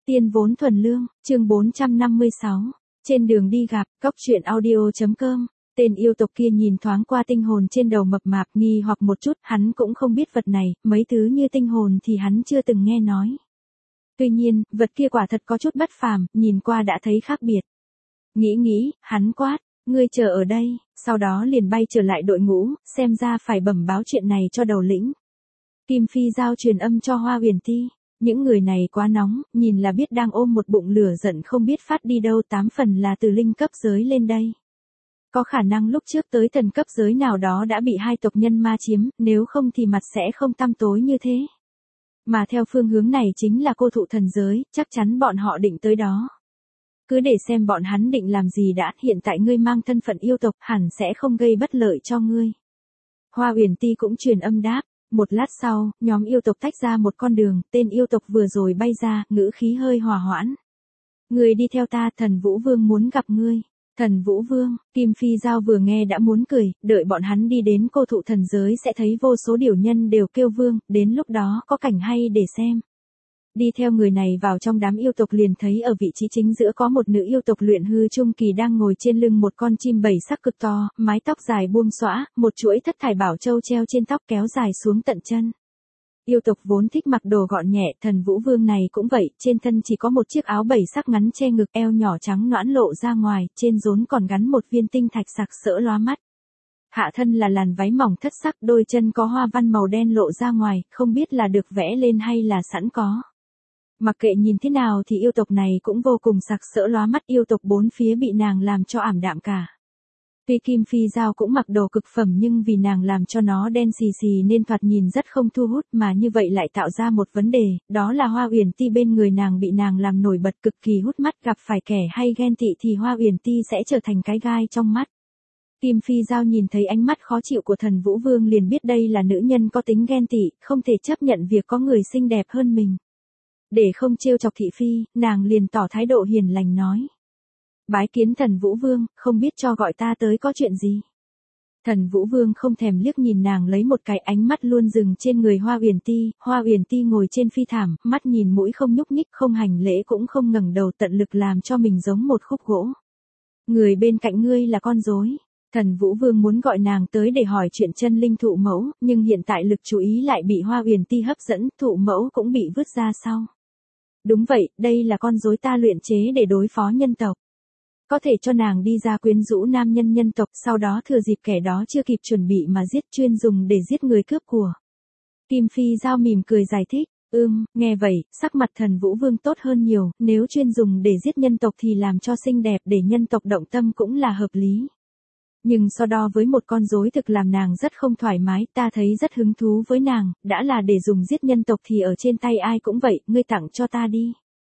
Tiên vốn thuần lương, chương 456. Trên đường đi gặp, cóc truyện audio.com. Tên yêu tộc kia nhìn thoáng qua tinh hồn trên đầu mập mạp nghi hoặc một chút, hắn cũng không biết vật này, mấy thứ như tinh hồn thì hắn chưa từng nghe nói. Tuy nhiên, vật kia quả thật có chút bất phàm, nhìn qua đã thấy khác biệt. Nghĩ, hắn quát, ngươi chờ ở đây, sau đó liền bay trở lại đội ngũ, xem ra phải bẩm báo chuyện này cho đầu lĩnh. Kim Phi giao truyền âm cho Hoa Huyền Ti. Những người này quá nóng, nhìn là biết đang ôm một bụng lửa giận không biết phát đi đâu, 8 phần là từ linh cấp giới lên đây. Có khả năng lúc trước tới thần cấp giới nào đó đã bị hai tộc nhân ma chiếm, nếu không thì mặt sẽ không tăm tối như thế. Mà theo phương hướng này chính là cô thụ thần giới, chắc chắn bọn họ định tới đó. Cứ để xem bọn hắn định làm gì đã, hiện tại ngươi mang thân phận yêu tộc hẳn sẽ không gây bất lợi cho ngươi. Hoa Huyền Ti cũng truyền âm đáp. Một lát sau, nhóm yêu tộc tách ra một con đường, tên yêu tộc vừa rồi bay ra, ngữ khí hơi hòa hoãn. Ngươi đi theo ta, Thần Vũ Vương muốn gặp ngươi. Thần Vũ Vương, Kim Phi Giao vừa nghe đã muốn cười, đợi bọn hắn đi đến cô thụ thần giới sẽ thấy vô số điểu nhân đều kêu vương, đến lúc đó có cảnh hay để xem. Đi theo người này vào trong đám yêu tộc liền thấy ở vị trí chính giữa có một nữ yêu tộc luyện hư trung kỳ đang ngồi trên lưng một con chim bảy sắc cực to, mái tóc dài buông xõa, một chuỗi thất thải bảo châu treo trên tóc kéo dài xuống tận chân. Yêu tộc vốn thích mặc đồ gọn nhẹ, Thần Vũ Vương này cũng vậy, trên thân chỉ có một chiếc áo bảy sắc ngắn che ngực, eo nhỏ trắng nõn lộ ra ngoài, trên rốn còn gắn một viên tinh thạch sặc sỡ lóa mắt. Hạ thân là làn váy mỏng thất sắc, đôi chân có hoa văn màu đen lộ ra ngoài, không biết là được vẽ lên hay là sẵn có. Mặc kệ nhìn thế nào thì yêu tộc này cũng vô cùng sặc sỡ lóa mắt, yêu tộc bốn phía bị nàng làm cho ảm đạm cả. Tuy Kim Phi Giao cũng mặc đồ cực phẩm nhưng vì nàng làm cho nó đen xì xì nên thoạt nhìn rất không thu hút, mà như vậy lại tạo ra một vấn đề, đó là Hoa Huyền Ti bên người nàng bị nàng làm nổi bật cực kỳ hút mắt, gặp phải kẻ hay ghen tị thì Hoa Huyền Ti sẽ trở thành cái gai trong mắt. Kim Phi Giao nhìn thấy ánh mắt khó chịu của Thần Vũ Vương liền biết đây là nữ nhân có tính ghen tị, không thể chấp nhận việc có người xinh đẹp hơn mình. Để không trêu chọc thị phi, nàng liền tỏ thái độ hiền lành nói. Bái kiến Thần Vũ Vương, không biết cho gọi ta tới có chuyện gì. Thần Vũ Vương không thèm liếc nhìn nàng lấy một cái, ánh mắt luôn dừng trên người Hoa Huyền Ti. Hoa Huyền Ti ngồi trên phi thảm, mắt nhìn mũi không nhúc nhích, không hành lễ cũng không ngẩng đầu, tận lực làm cho mình giống một khúc gỗ. Người bên cạnh ngươi là con rối. Thần Vũ Vương muốn gọi nàng tới để hỏi chuyện chân linh thụ mẫu, nhưng hiện tại lực chú ý lại bị Hoa Huyền Ti hấp dẫn, thụ mẫu cũng bị vứt ra sau. Đúng vậy, đây là con rối ta luyện chế để đối phó nhân tộc. Có thể cho nàng đi ra quyến rũ nam nhân nhân tộc, sau đó thừa dịp kẻ đó chưa kịp chuẩn bị mà giết, chuyên dùng để giết người cướp của. Kim Phi Giao mỉm cười giải thích, nghe vậy, sắc mặt Thần Vũ Vương tốt hơn nhiều, nếu chuyên dùng để giết nhân tộc thì làm cho xinh đẹp để nhân tộc động tâm cũng là hợp lý. Nhưng so đo với một con rối thực làm nàng rất không thoải mái, ta thấy rất hứng thú với nàng, đã là để dùng giết nhân tộc thì ở trên tay ai cũng vậy, ngươi tặng cho ta đi.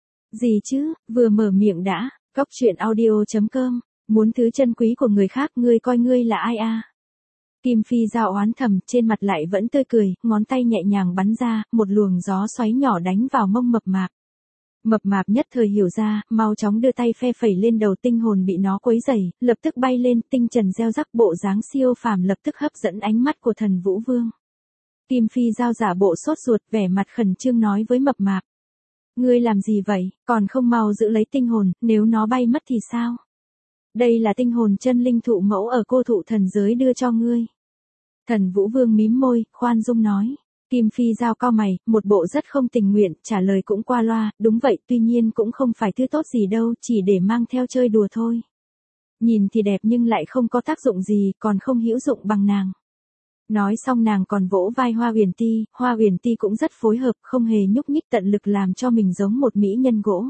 Gì chứ, vừa mở miệng đã, cóc truyện audio.com, muốn thứ chân quý của người khác, ngươi coi ngươi là ai à? Kim Phi Giao oán thầm, trên mặt lại vẫn tươi cười, ngón tay nhẹ nhàng bắn ra, một luồng gió xoáy nhỏ đánh vào mông mập mạp. Mập mạp nhất thời hiểu ra, mau chóng đưa tay phe phẩy lên đầu, tinh hồn bị nó quấy rầy, lập tức bay lên, tinh trần gieo rắc, bộ dáng siêu phàm lập tức hấp dẫn ánh mắt của Thần Vũ Vương. Kim Phi Giao giả bộ sốt ruột, vẻ mặt khẩn trương nói với mập mạp. Ngươi làm gì vậy, còn không mau giữ lấy tinh hồn, nếu nó bay mất thì sao? Đây là tinh hồn chân linh thụ mẫu ở cô thụ thần giới đưa cho ngươi. Thần Vũ Vương mím môi, khoan dung nói. Kim Phi Giao cau mày, một bộ rất không tình nguyện, trả lời cũng qua loa, đúng vậy, tuy nhiên cũng không phải thứ tốt gì đâu, chỉ để mang theo chơi đùa thôi. Nhìn thì đẹp nhưng lại không có tác dụng gì, còn không hữu dụng bằng nàng. Nói xong nàng còn vỗ vai Hoa Huyền Ti, Hoa Huyền Ti cũng rất phối hợp, không hề nhúc nhích, tận lực làm cho mình giống một mỹ nhân gỗ.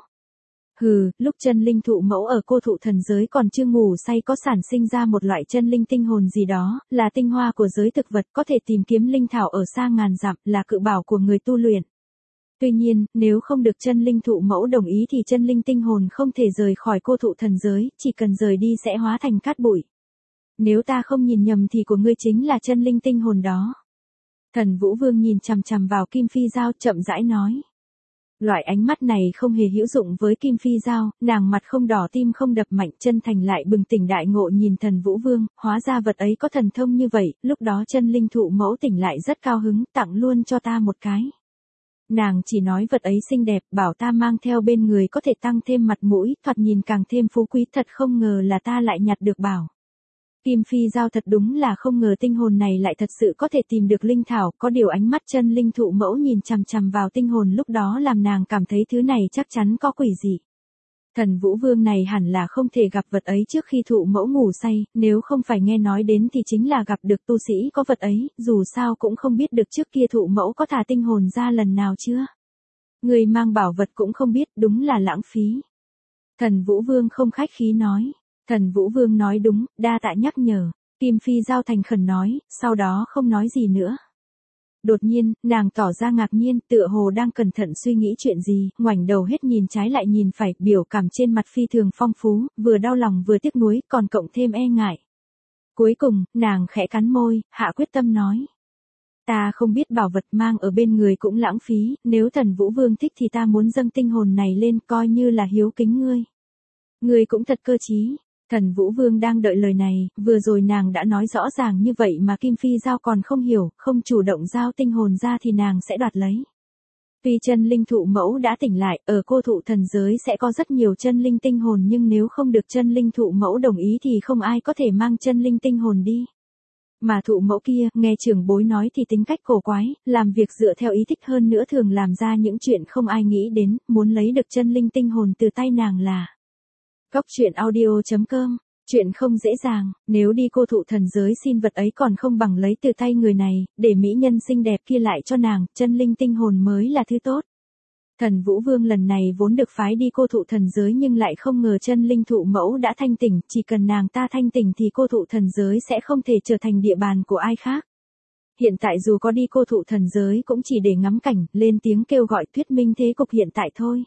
Hừ, lúc chân linh thụ mẫu ở cô thụ thần giới còn chưa ngủ say có sản sinh ra một loại chân linh tinh hồn gì đó, là tinh hoa của giới thực vật, có thể tìm kiếm linh thảo ở xa ngàn dặm, là cự bảo của người tu luyện. Tuy nhiên, nếu không được chân linh thụ mẫu đồng ý thì chân linh tinh hồn không thể rời khỏi cô thụ thần giới, chỉ cần rời đi sẽ hóa thành cát bụi. Nếu ta không nhìn nhầm thì của ngươi chính là chân linh tinh hồn đó. Thần Vũ Vương nhìn chằm chằm vào Kim Phi Giao, chậm rãi nói. Loại ánh mắt này không hề hữu dụng với Kim Phi Giao, nàng mặt không đỏ tim không đập mạnh, chân thành lại bừng tỉnh đại ngộ nhìn Thần Vũ Vương, hóa ra vật ấy có thần thông như vậy, lúc đó chân linh thụ mẫu tỉnh lại rất cao hứng, tặng luôn cho ta một cái. Nàng chỉ nói vật ấy xinh đẹp, bảo ta mang theo bên người có thể tăng thêm mặt mũi, thoạt nhìn càng thêm phú quý, thật không ngờ là ta lại nhặt được bảo. Kim Phi Giao thật đúng là không ngờ tinh hồn này lại thật sự có thể tìm được linh thảo, có điều ánh mắt chân linh thụ mẫu nhìn chằm chằm vào tinh hồn lúc đó làm nàng cảm thấy thứ này chắc chắn có quỷ gì. Thần Vũ Vương này hẳn là không thể gặp vật ấy trước khi thụ mẫu ngủ say, nếu không phải nghe nói đến thì chính là gặp được tu sĩ có vật ấy, dù sao cũng không biết được trước kia thụ mẫu có thả tinh hồn ra lần nào chưa. Người mang bảo vật cũng không biết, đúng là lãng phí. Thần Vũ Vương không khách khí nói. Thần Vũ Vương nói đúng, đa tạ nhắc nhở. Kim Phi Giao thành khẩn nói, sau đó không nói gì nữa. Đột nhiên, nàng tỏ ra ngạc nhiên, tựa hồ đang cẩn thận suy nghĩ chuyện gì, ngoảnh đầu hết nhìn trái lại nhìn phải, biểu cảm trên mặt phi thường phong phú, vừa đau lòng vừa tiếc nuối, còn cộng thêm e ngại. Cuối cùng, nàng khẽ cắn môi, hạ quyết tâm nói. Ta không biết bảo vật mang ở bên người cũng lãng phí, nếu thần Vũ Vương thích thì ta muốn dâng tinh hồn này lên coi như là hiếu kính ngươi. Ngươi cũng thật cơ trí. Thần Vũ Vương đang đợi lời này, vừa rồi nàng đã nói rõ ràng như vậy mà Kim Phi Giao còn không hiểu, không chủ động giao tinh hồn ra thì nàng sẽ đoạt lấy. Tuy chân linh thụ mẫu đã tỉnh lại, ở cô thụ thần giới sẽ có rất nhiều chân linh tinh hồn nhưng nếu không được chân linh thụ mẫu đồng ý thì không ai có thể mang chân linh tinh hồn đi. Mà thụ mẫu kia, nghe trưởng bối nói thì tính cách cổ quái, làm việc dựa theo ý thích hơn nữa thường làm ra những chuyện không ai nghĩ đến, muốn lấy được chân linh tinh hồn từ tay nàng là. Góc truyện audio.com, chuyện không dễ dàng, nếu đi cô thụ thần giới xin vật ấy còn không bằng lấy từ tay người này, để mỹ nhân xinh đẹp kia lại cho nàng, chân linh tinh hồn mới là thứ tốt. Thần Vũ Vương lần này vốn được phái đi cô thụ thần giới nhưng lại không ngờ chân linh thụ mẫu đã thanh tỉnh, chỉ cần nàng ta thanh tỉnh thì cô thụ thần giới sẽ không thể trở thành địa bàn của ai khác. Hiện tại dù có đi cô thụ thần giới cũng chỉ để ngắm cảnh, lên tiếng kêu gọi thuyết minh thế cục hiện tại thôi.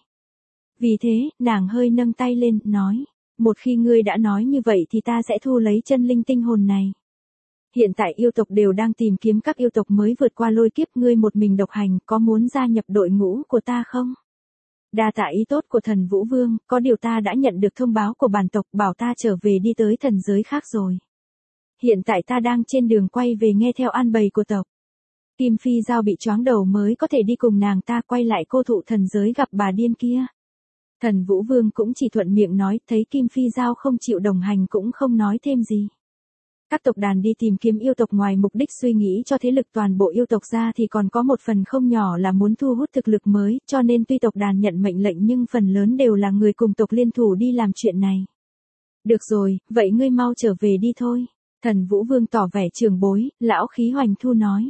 Vì thế, nàng hơi nâng tay lên, nói, một khi ngươi đã nói như vậy thì ta sẽ thu lấy chân linh tinh hồn này. Hiện tại yêu tộc đều đang tìm kiếm các yêu tộc mới vượt qua lôi kiếp, ngươi một mình độc hành, có muốn gia nhập đội ngũ của ta không? Đa tạ ý tốt của thần Vũ Vương, có điều ta đã nhận được thông báo của bản tộc bảo ta trở về đi tới thần giới khác rồi. Hiện tại ta đang trên đường quay về nghe theo an bày của tộc. Kim Phi Giao bị choáng đầu mới có thể đi cùng nàng ta quay lại cô thụ thần giới gặp bà điên kia. Thần Vũ Vương cũng chỉ thuận miệng nói, thấy Kim Phi Giao không chịu đồng hành cũng không nói thêm gì. Các tộc đàn đi tìm kiếm yêu tộc ngoài mục đích suy nghĩ cho thế lực toàn bộ yêu tộc ra thì còn có một phần không nhỏ là muốn thu hút thực lực mới, cho nên tuy tộc đàn nhận mệnh lệnh nhưng phần lớn đều là người cùng tộc liên thủ đi làm chuyện này. Được rồi, vậy ngươi mau trở về đi thôi. Thần Vũ Vương tỏ vẻ trường bối, lão khí hoành thu nói.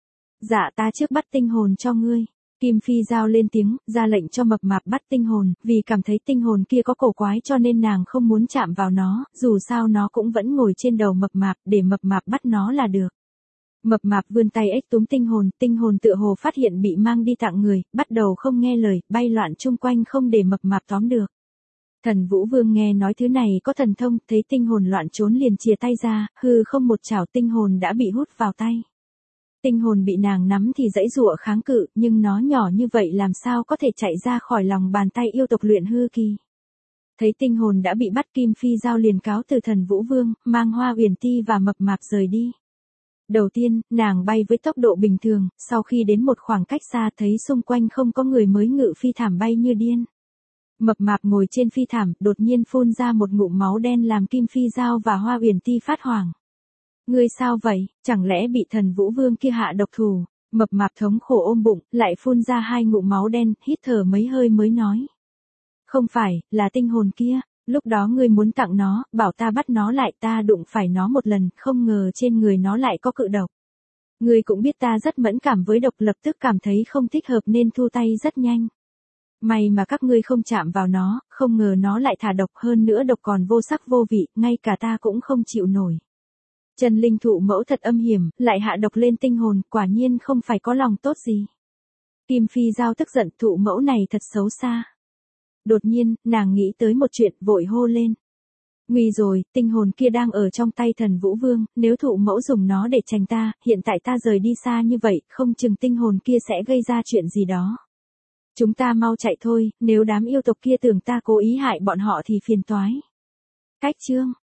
Dạ ta trước bắt tinh hồn cho ngươi. Kim Phi Giao lên tiếng, ra lệnh cho mập mạp bắt tinh hồn, vì cảm thấy tinh hồn kia có cổ quái cho nên nàng không muốn chạm vào nó, dù sao nó cũng vẫn ngồi trên đầu mập mạp, để mập mạp bắt nó là được. Mập mạp vươn tay ếch túm tinh hồn tựa hồ phát hiện bị mang đi tặng người, bắt đầu không nghe lời, bay loạn chung quanh không để mập mạp tóm được. Thần Vũ Vương nghe nói thứ này có thần thông, thấy tinh hồn loạn trốn liền chìa tay ra, hư không một chảo tinh hồn đã bị hút vào tay. Tinh hồn bị nàng nắm thì dãy giụa kháng cự, nhưng nó nhỏ như vậy làm sao có thể chạy ra khỏi lòng bàn tay yêu tộc luyện hư kỳ. Thấy tinh hồn đã bị bắt, Kim Phi Giao liền cáo từ thần Vũ Vương, mang Hoa Uyển Ti và mập mạp rời đi. Đầu tiên, nàng bay với tốc độ bình thường, sau khi đến một khoảng cách xa thấy xung quanh không có người mới ngự phi thảm bay như điên. Mập mạp ngồi trên phi thảm, đột nhiên phun ra một ngụm máu đen làm Kim Phi Giao và Hoa Uyển Ti phát hoảng. Ngươi sao vậy, chẳng lẽ bị thần Vũ Vương kia hạ độc thủ? Mập mạp thống khổ ôm bụng, lại phun ra 2 ngụm máu đen, hít thở mấy hơi mới nói. Không phải, là tinh hồn kia, lúc đó ngươi muốn tặng nó, bảo ta bắt nó lại, ta đụng phải nó một lần, không ngờ trên người nó lại có cự độc. Ngươi cũng biết ta rất mẫn cảm với độc, lập tức cảm thấy không thích hợp nên thu tay rất nhanh. May mà các ngươi không chạm vào nó, không ngờ nó lại thả độc, hơn nữa độc còn vô sắc vô vị, ngay cả ta cũng không chịu nổi. Chân linh thụ mẫu thật âm hiểm, lại hạ độc lên tinh hồn, quả nhiên không phải có lòng tốt gì. Kim Phi Giao tức giận, thụ mẫu này thật xấu xa. Đột nhiên, nàng nghĩ tới một chuyện, vội hô lên. Nguy rồi, tinh hồn kia đang ở trong tay thần Vũ Vương, nếu thụ mẫu dùng nó để tránh ta, hiện tại ta rời đi xa như vậy, không chừng tinh hồn kia sẽ gây ra chuyện gì đó. Chúng ta mau chạy thôi, nếu đám yêu tộc kia tưởng ta cố ý hại bọn họ thì phiền toái. Cách chương